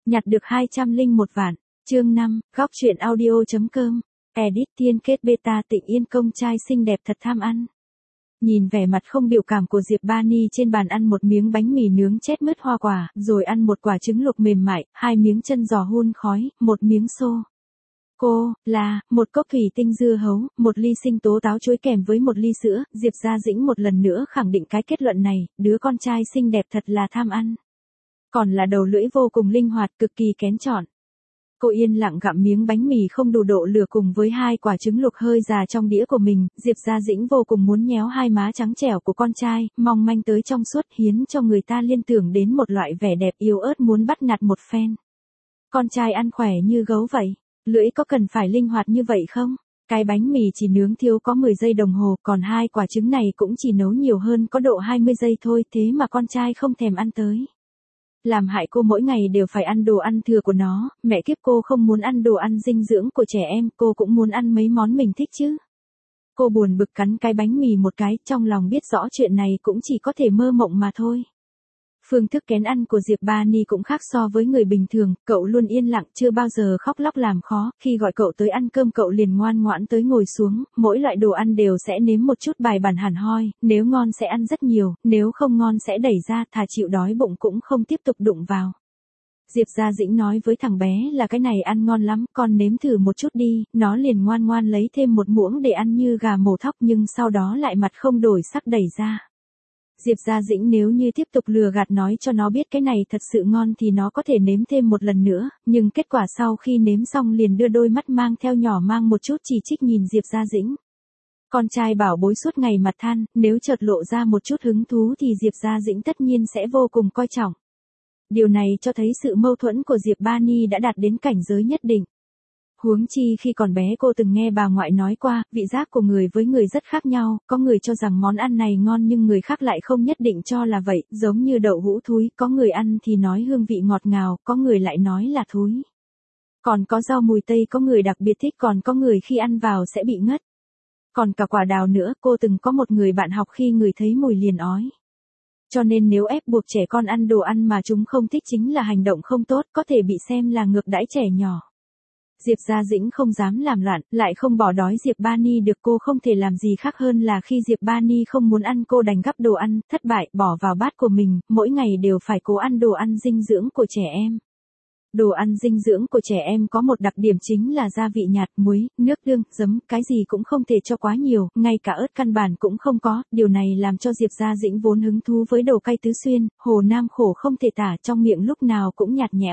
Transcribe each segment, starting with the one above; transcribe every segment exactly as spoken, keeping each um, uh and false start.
Nhặt được hai trăm lẻ một vạn. Chương năm, góc truyện audio.com. Edit Tiên kết beta Tịnh Yên công trai xinh đẹp thật tham ăn. Nhìn vẻ mặt không biểu cảm của Diệp Ba Ni trên bàn ăn một miếng bánh mì nướng chét mứt hoa quả, rồi ăn một quả trứng luộc mềm mại, hai miếng chân giò hun khói, một miếng xô. Cô, là, một cốc thủy tinh dưa hấu, một ly sinh tố táo chuối kèm với một ly sữa, Diệp Gia Dĩnh một lần nữa khẳng định cái kết luận này, đứa con trai xinh đẹp thật là tham ăn. Còn là đầu lưỡi vô cùng linh hoạt, cực kỳ kén chọn. Cô yên lặng gặm miếng bánh mì không đủ độ lửa cùng với hai quả trứng luộc hơi già trong đĩa của mình, Diệp Gia Dĩnh vô cùng muốn nhéo hai má trắng trẻo của con trai, mong manh tới trong suốt hiến cho người ta liên tưởng đến một loại vẻ đẹp yếu ớt muốn bắt nạt một phen. Con trai ăn khỏe như gấu vậy, lưỡi có cần phải linh hoạt như vậy không? Cái bánh mì chỉ nướng thiếu có mười giây đồng hồ, còn hai quả trứng này cũng chỉ nấu nhiều hơn có độ hai mươi giây thôi, thế mà con trai không thèm ăn tới. Làm hại cô mỗi ngày đều phải ăn đồ ăn thừa của nó, mẹ kiếp cô không muốn ăn đồ ăn dinh dưỡng của trẻ em, cô cũng muốn ăn mấy món mình thích chứ. Cô buồn bực cắn cái bánh mì một cái, trong lòng biết rõ chuyện này cũng chỉ có thể mơ mộng mà thôi. Phương thức kén ăn của Diệp Ba Ni cũng khác so với người bình thường, cậu luôn yên lặng chưa bao giờ khóc lóc làm khó, khi gọi cậu tới ăn cơm cậu liền ngoan ngoãn tới ngồi xuống, mỗi loại đồ ăn đều sẽ nếm một chút bài bản hẳn hoi, nếu ngon sẽ ăn rất nhiều, nếu không ngon sẽ đẩy ra, thà chịu đói bụng cũng không tiếp tục đụng vào. Diệp Gia Dĩnh nói với thằng bé là cái này ăn ngon lắm, con nếm thử một chút đi, nó liền ngoan ngoan lấy thêm một muỗng để ăn như gà mổ thóc nhưng sau đó lại mặt không đổi sắc đẩy ra. Diệp Gia Dĩnh nếu như tiếp tục lừa gạt nói cho nó biết cái này thật sự ngon thì nó có thể nếm thêm một lần nữa, nhưng kết quả sau khi nếm xong liền đưa đôi mắt mang theo nhỏ mang một chút chỉ trích nhìn Diệp Gia Dĩnh. Con trai bảo bối suốt ngày mặt than, nếu chợt lộ ra một chút hứng thú thì Diệp Gia Dĩnh tất nhiên sẽ vô cùng coi trọng. Điều này cho thấy sự mâu thuẫn của Diệp Ba Ni đã đạt đến cảnh giới nhất định. Huống chi khi còn bé cô từng nghe bà ngoại nói qua, vị giác của người với người rất khác nhau, có người cho rằng món ăn này ngon nhưng người khác lại không nhất định cho là vậy, giống như đậu hũ thúi, có người ăn thì nói hương vị ngọt ngào, có người lại nói là thúi. Còn có rau mùi tây có người đặc biệt thích, còn có người khi ăn vào sẽ bị ngất. Còn cả quả đào nữa, cô từng có một người bạn học khi người thấy mùi liền ói. Cho nên nếu ép buộc trẻ con ăn đồ ăn mà chúng không thích chính là hành động không tốt, có thể bị xem là ngược đãi trẻ nhỏ. Diệp Gia Dĩnh không dám làm loạn, lại không bỏ đói Diệp Ba Ni được, cô không thể làm gì khác hơn là khi Diệp Ba Ni không muốn ăn cô đành gắp đồ ăn, thất bại, bỏ vào bát của mình, mỗi ngày đều phải cố ăn đồ ăn dinh dưỡng của trẻ em. Đồ ăn dinh dưỡng của trẻ em có một đặc điểm chính là gia vị nhạt, muối, nước tương, giấm, cái gì cũng không thể cho quá nhiều, ngay cả ớt căn bản cũng không có, điều này làm cho Diệp Gia Dĩnh vốn hứng thú với đồ cay tứ xuyên, Hồ Nam khổ không thể tả, trong miệng lúc nào cũng nhạt nhẽo.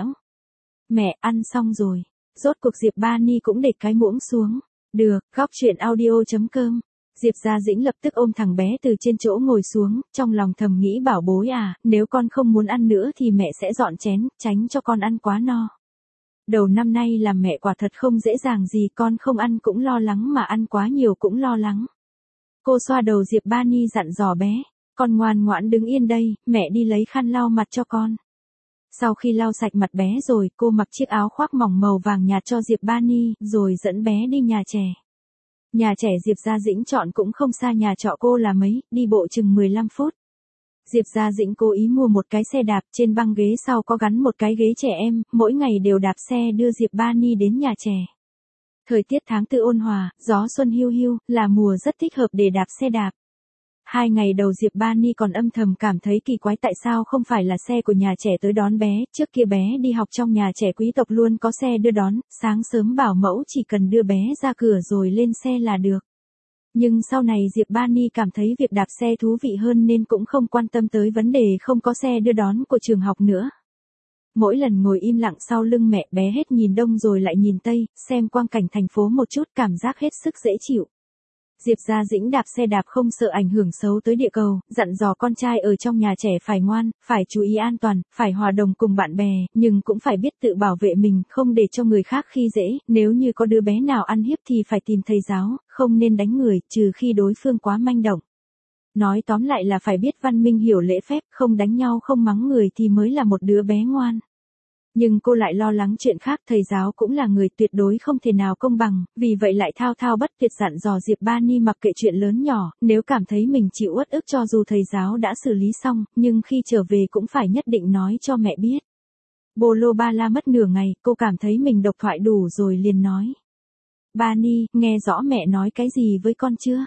Mẹ, ăn xong rồi. Rốt cuộc Diệp Ba Ni cũng để cái muỗng xuống. Được, góc truyện audio.com. Diệp Gia Dĩnh lập tức ôm thằng bé từ trên chỗ ngồi xuống, trong lòng thầm nghĩ bảo bối à, nếu con không muốn ăn nữa thì mẹ sẽ dọn chén, tránh cho con ăn quá no. Đầu năm nay làm mẹ quả thật không dễ dàng gì, con không ăn cũng lo lắng mà ăn quá nhiều cũng lo lắng. Cô xoa đầu Diệp Ba Ni dặn dò bé, con ngoan ngoãn đứng yên đây, mẹ đi lấy khăn lau mặt cho con. Sau khi lau sạch mặt bé rồi, cô mặc chiếc áo khoác mỏng màu vàng nhạt cho Diệp Ba Ni, rồi dẫn bé đi nhà trẻ. Nhà trẻ Diệp Gia Dĩnh chọn cũng không xa nhà trọ cô là mấy, đi bộ chừng mười lăm phút. Diệp Gia Dĩnh cố ý mua một cái xe đạp, trên băng ghế sau có gắn một cái ghế trẻ em, mỗi ngày đều đạp xe đưa Diệp Ba Ni đến nhà trẻ. Thời tiết tháng tư ôn hòa, gió xuân hiu hiu, là mùa rất thích hợp để đạp xe đạp. Hai ngày đầu Diệp Ba Ni còn âm thầm cảm thấy kỳ quái tại sao không phải là xe của nhà trẻ tới đón bé, trước kia bé đi học trong nhà trẻ quý tộc luôn có xe đưa đón, sáng sớm bảo mẫu chỉ cần đưa bé ra cửa rồi lên xe là được. Nhưng sau này Diệp Ba Ni cảm thấy việc đạp xe thú vị hơn nên cũng không quan tâm tới vấn đề không có xe đưa đón của trường học nữa. Mỗi lần ngồi im lặng sau lưng mẹ, bé hết nhìn đông rồi lại nhìn tây, xem quang cảnh thành phố một chút, cảm giác hết sức dễ chịu. Diệp Gia Dĩnh đạp xe đạp không sợ ảnh hưởng xấu tới địa cầu, dặn dò con trai ở trong nhà trẻ phải ngoan, phải chú ý an toàn, phải hòa đồng cùng bạn bè, nhưng cũng phải biết tự bảo vệ mình, không để cho người khác khi dễ, nếu như có đứa bé nào ăn hiếp thì phải tìm thầy giáo, không nên đánh người, trừ khi đối phương quá manh động. Nói tóm lại là phải biết văn minh hiểu lễ phép, không đánh nhau không mắng người thì mới là một đứa bé ngoan. Nhưng cô lại lo lắng chuyện khác, thầy giáo cũng là người tuyệt đối không thể nào công bằng, vì vậy lại thao thao bất tuyệt dặn dò Diệp Ba Ni mặc kệ chuyện lớn nhỏ, nếu cảm thấy mình chịu uất ức cho dù thầy giáo đã xử lý xong, nhưng khi trở về cũng phải nhất định nói cho mẹ biết. Bolo ba la mất nửa ngày, cô cảm thấy mình độc thoại đủ rồi liền nói. Ba Ni, nghe rõ mẹ nói cái gì với con chưa?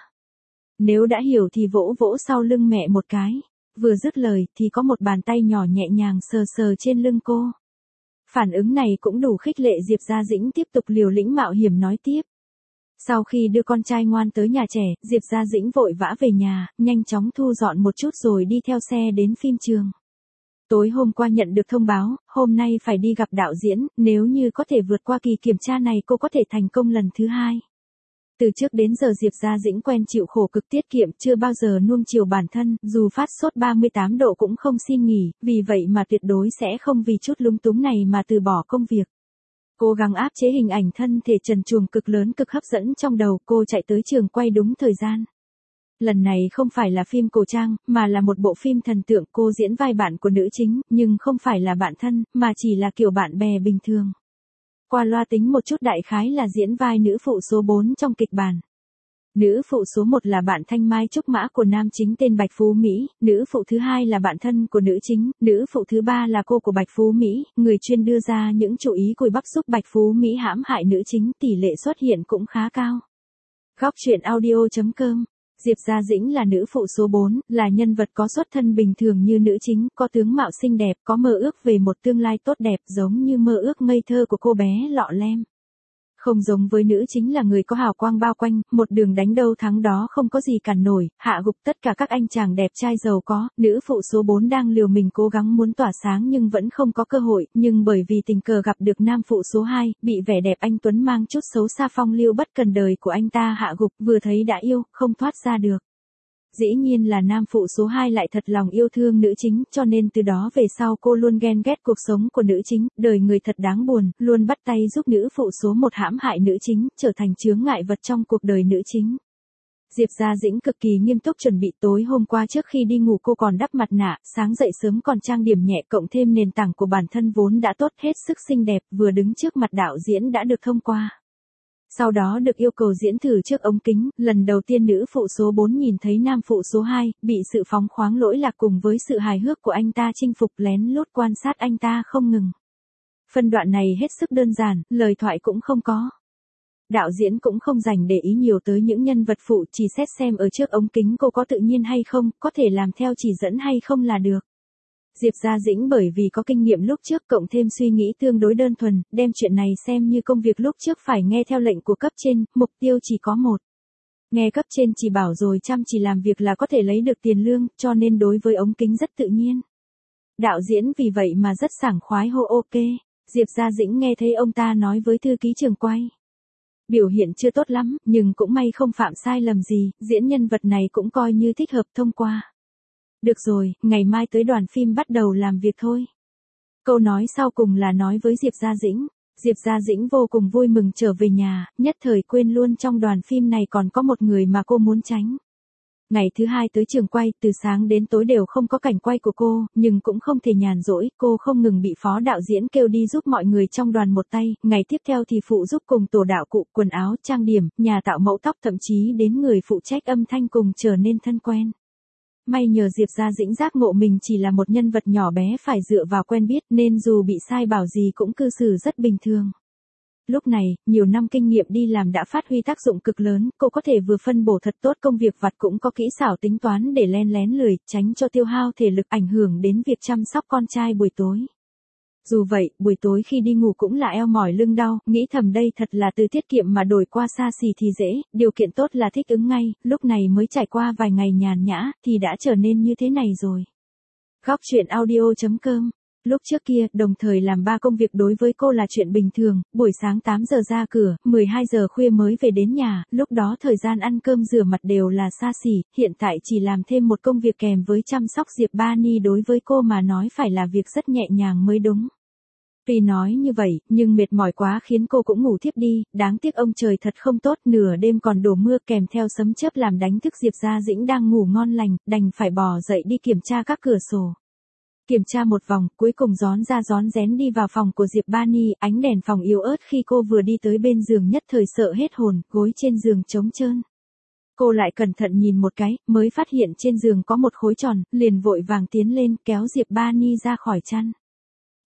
Nếu đã hiểu thì vỗ vỗ sau lưng mẹ một cái. Vừa dứt lời thì có một bàn tay nhỏ nhẹ nhàng sờ sờ trên lưng cô. Phản ứng này cũng đủ khích lệ Diệp Gia Dĩnh tiếp tục liều lĩnh mạo hiểm nói tiếp. Sau khi đưa con trai ngoan tới nhà trẻ, Diệp Gia Dĩnh vội vã về nhà, nhanh chóng thu dọn một chút rồi đi theo xe đến phim trường. Tối hôm qua nhận được thông báo, hôm nay phải đi gặp đạo diễn, nếu như có thể vượt qua kỳ kiểm tra này cô có thể thành công lần thứ hai. Từ trước đến giờ Diệp Gia Dĩnh quen chịu khổ cực tiết kiệm, chưa bao giờ nuông chiều bản thân, dù phát sốt ba mươi tám độ cũng không xin nghỉ, vì vậy mà tuyệt đối sẽ không vì chút lúng túng này mà từ bỏ công việc. Cố gắng áp chế hình ảnh thân thể trần truồng cực lớn cực hấp dẫn trong đầu, cô chạy tới trường quay đúng thời gian. Lần này không phải là phim cổ trang, mà là một bộ phim thần tượng, cô diễn vai bạn của nữ chính, nhưng không phải là bạn thân, mà chỉ là kiểu bạn bè bình thường. Qua loa tính một chút đại khái là diễn vai nữ phụ số bốn trong kịch bản. Nữ phụ số một là bạn thanh mai trúc mã của nam chính tên Bạch Phú Mỹ, nữ phụ thứ hai là bạn thân của nữ chính, nữ phụ thứ ba là cô của Bạch Phú Mỹ, người chuyên đưa ra những chủ ý cùi bắp giúp Bạch Phú Mỹ hãm hại nữ chính, tỷ lệ xuất hiện cũng khá cao. Góc truyện audio chấm com. Diệp Gia Dĩnh là nữ phụ số bốn, là nhân vật có xuất thân bình thường như nữ chính, có tướng mạo xinh đẹp, có mơ ước về một tương lai tốt đẹp giống như mơ ước ngây thơ của cô bé Lọ Lem. Không giống với nữ chính là người có hào quang bao quanh, một đường đánh đâu thắng đó không có gì cản nổi, hạ gục tất cả các anh chàng đẹp trai giàu có, nữ phụ số bốn đang liều mình cố gắng muốn tỏa sáng nhưng vẫn không có cơ hội, nhưng bởi vì tình cờ gặp được nam phụ số hai, bị vẻ đẹp anh Tuấn mang chút xấu xa phong lưu bất cần đời của anh ta hạ gục, vừa thấy đã yêu, không thoát ra được. Dĩ nhiên là nam phụ số hai lại thật lòng yêu thương nữ chính, cho nên từ đó về sau cô luôn ghen ghét cuộc sống của nữ chính, đời người thật đáng buồn, luôn bắt tay giúp nữ phụ số một hãm hại nữ chính, trở thành chướng ngại vật trong cuộc đời nữ chính. Diệp Gia Dĩnh cực kỳ nghiêm túc chuẩn bị, tối hôm qua trước khi đi ngủ cô còn đắp mặt nạ, sáng dậy sớm còn trang điểm nhẹ, cộng thêm nền tảng của bản thân vốn đã tốt, hết sức xinh đẹp, vừa đứng trước mặt đạo diễn đã được thông qua. Sau đó được yêu cầu diễn thử trước ống kính, lần đầu tiên nữ phụ số bốn nhìn thấy nam phụ số hai, bị sự phóng khoáng lỗi lạc cùng với sự hài hước của anh ta chinh phục, lén lút quan sát anh ta không ngừng. Phân đoạn này hết sức đơn giản, lời thoại cũng không có. Đạo diễn cũng không dành để ý nhiều tới những nhân vật phụ, chỉ xét xem ở trước ống kính cô có tự nhiên hay không, có thể làm theo chỉ dẫn hay không là được. Diệp Gia Dĩnh bởi vì có kinh nghiệm lúc trước cộng thêm suy nghĩ tương đối đơn thuần, đem chuyện này xem như công việc lúc trước phải nghe theo lệnh của cấp trên, mục tiêu chỉ có một. Nghe cấp trên chỉ bảo rồi chăm chỉ làm việc là có thể lấy được tiền lương, cho nên đối với ống kính rất tự nhiên. Đạo diễn vì vậy mà rất sảng khoái hô ok. Diệp Gia Dĩnh nghe thấy ông ta nói với thư ký trường quay. Biểu hiện chưa tốt lắm, nhưng cũng may không phạm sai lầm gì, diễn nhân vật này cũng coi như thích hợp thông qua. Được rồi, ngày mai tới đoàn phim bắt đầu làm việc thôi. Câu nói sau cùng là nói với Diệp Gia Dĩnh. Diệp Gia Dĩnh vô cùng vui mừng trở về nhà, nhất thời quên luôn trong đoàn phim này còn có một người mà cô muốn tránh. Ngày thứ hai tới trường quay, từ sáng đến tối đều không có cảnh quay của cô, nhưng cũng không thể nhàn rỗi, cô không ngừng bị phó đạo diễn kêu đi giúp mọi người trong đoàn một tay, ngày tiếp theo thì phụ giúp cùng tổ đạo cụ, quần áo, trang điểm, nhà tạo mẫu tóc, thậm chí đến người phụ trách âm thanh cùng trở nên thân quen. May nhờ Diệp Gia Dĩnh giác ngộ mình chỉ là một nhân vật nhỏ bé phải dựa vào quen biết nên dù bị sai bảo gì cũng cư xử rất bình thường. Lúc này, nhiều năm kinh nghiệm đi làm đã phát huy tác dụng cực lớn, cô có thể vừa phân bổ thật tốt công việc vặt cũng có kỹ xảo tính toán để len lén lười, tránh cho tiêu hao thể lực ảnh hưởng đến việc chăm sóc con trai buổi tối. Dù vậy, buổi tối khi đi ngủ cũng là eo mỏi lưng đau, nghĩ thầm đây thật là từ tiết kiệm mà đổi qua xa xỉ thì dễ, điều kiện tốt là thích ứng ngay, lúc này mới trải qua vài ngày nhàn nhã, thì đã trở nên như thế này rồi. Góc truyện audio chấm com. Lúc trước kia, đồng thời làm ba công việc đối với cô là chuyện bình thường, buổi sáng tám giờ ra cửa, mười hai giờ khuya mới về đến nhà, lúc đó thời gian ăn cơm rửa mặt đều là xa xỉ, hiện tại chỉ làm thêm một công việc kèm với chăm sóc Diệp Ba Ni đối với cô mà nói phải là việc rất nhẹ nhàng mới đúng. Tuy nói như vậy, nhưng mệt mỏi quá khiến cô cũng ngủ thiếp đi, đáng tiếc ông trời thật không tốt, nửa đêm còn đổ mưa kèm theo sấm chớp làm đánh thức Diệp Gia Dĩnh đang ngủ ngon lành, đành phải bò dậy đi kiểm tra các cửa sổ. Kiểm tra một vòng, cuối cùng rón ra rón rén đi vào phòng của Diệp Ba Ni, ánh đèn phòng yếu ớt khi cô vừa đi tới bên giường nhất thời sợ hết hồn, gối trên giường trống trơn. Cô lại cẩn thận nhìn một cái, mới phát hiện trên giường có một khối tròn, liền vội vàng tiến lên kéo Diệp Ba Ni ra khỏi chăn.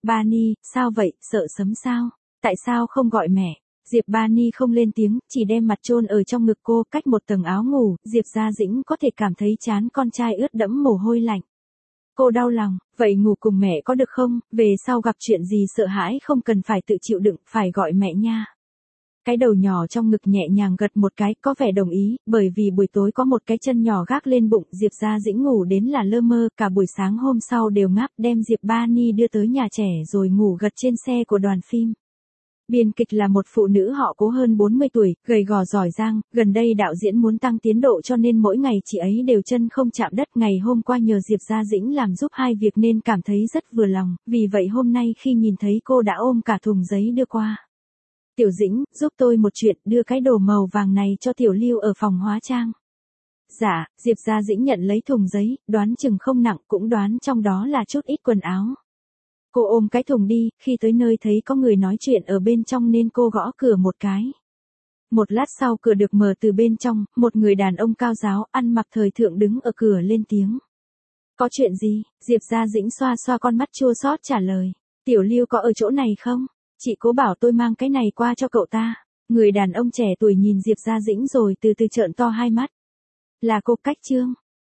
Ba Ni, sao vậy, sợ sấm sao? Tại sao không gọi mẹ? Diệp Ba Ni không lên tiếng, chỉ đem mặt chôn ở trong ngực cô, cách một tầng áo ngủ, Diệp Gia Dĩnh có thể cảm thấy trán con trai ướt đẫm mồ hôi lạnh. Cô đau lòng, vậy ngủ cùng mẹ có được không, về sau gặp chuyện gì sợ hãi không cần phải tự chịu đựng, phải gọi mẹ nha. Cái đầu nhỏ trong ngực nhẹ nhàng gật một cái, có vẻ đồng ý, bởi vì buổi tối có một cái chân nhỏ gác lên bụng, Diệp Gia Dĩnh ngủ đến là lơ mơ, cả buổi sáng hôm sau đều ngáp, đem Diệp Ba Ni đưa tới nhà trẻ rồi ngủ gật trên xe của đoàn phim. Biên kịch là một phụ nữ họ Cố hơn bốn mươi tuổi, gầy gò giỏi giang, gần đây đạo diễn muốn tăng tiến độ cho nên mỗi ngày chị ấy đều chân không chạm đất. Ngày hôm qua nhờ Diệp Gia Dĩnh làm giúp hai việc nên cảm thấy rất vừa lòng, vì vậy hôm nay khi nhìn thấy cô đã ôm cả thùng giấy đưa qua. Tiểu Dĩnh, giúp tôi một chuyện, đưa cái đồ màu vàng này cho Tiểu Lưu ở phòng hóa trang. Dạ, Diệp Gia Dĩnh nhận lấy thùng giấy, đoán chừng không nặng, cũng đoán trong đó là chút ít quần áo. Cô ôm cái thùng đi, khi tới nơi thấy có người nói chuyện ở bên trong nên cô gõ cửa một cái. Một lát sau cửa được mở từ bên trong, một người đàn ông cao ráo, ăn mặc thời thượng đứng ở cửa lên tiếng. Có chuyện gì? Diệp Gia Dĩnh xoa xoa con mắt chua xót trả lời. Tiểu Lưu có ở chỗ này không? Chị Cố bảo tôi mang cái này qua cho cậu ta. Người đàn ông trẻ tuổi nhìn Diệp Gia Dĩnh rồi từ từ trợn to hai mắt. Là cô Cách Trương.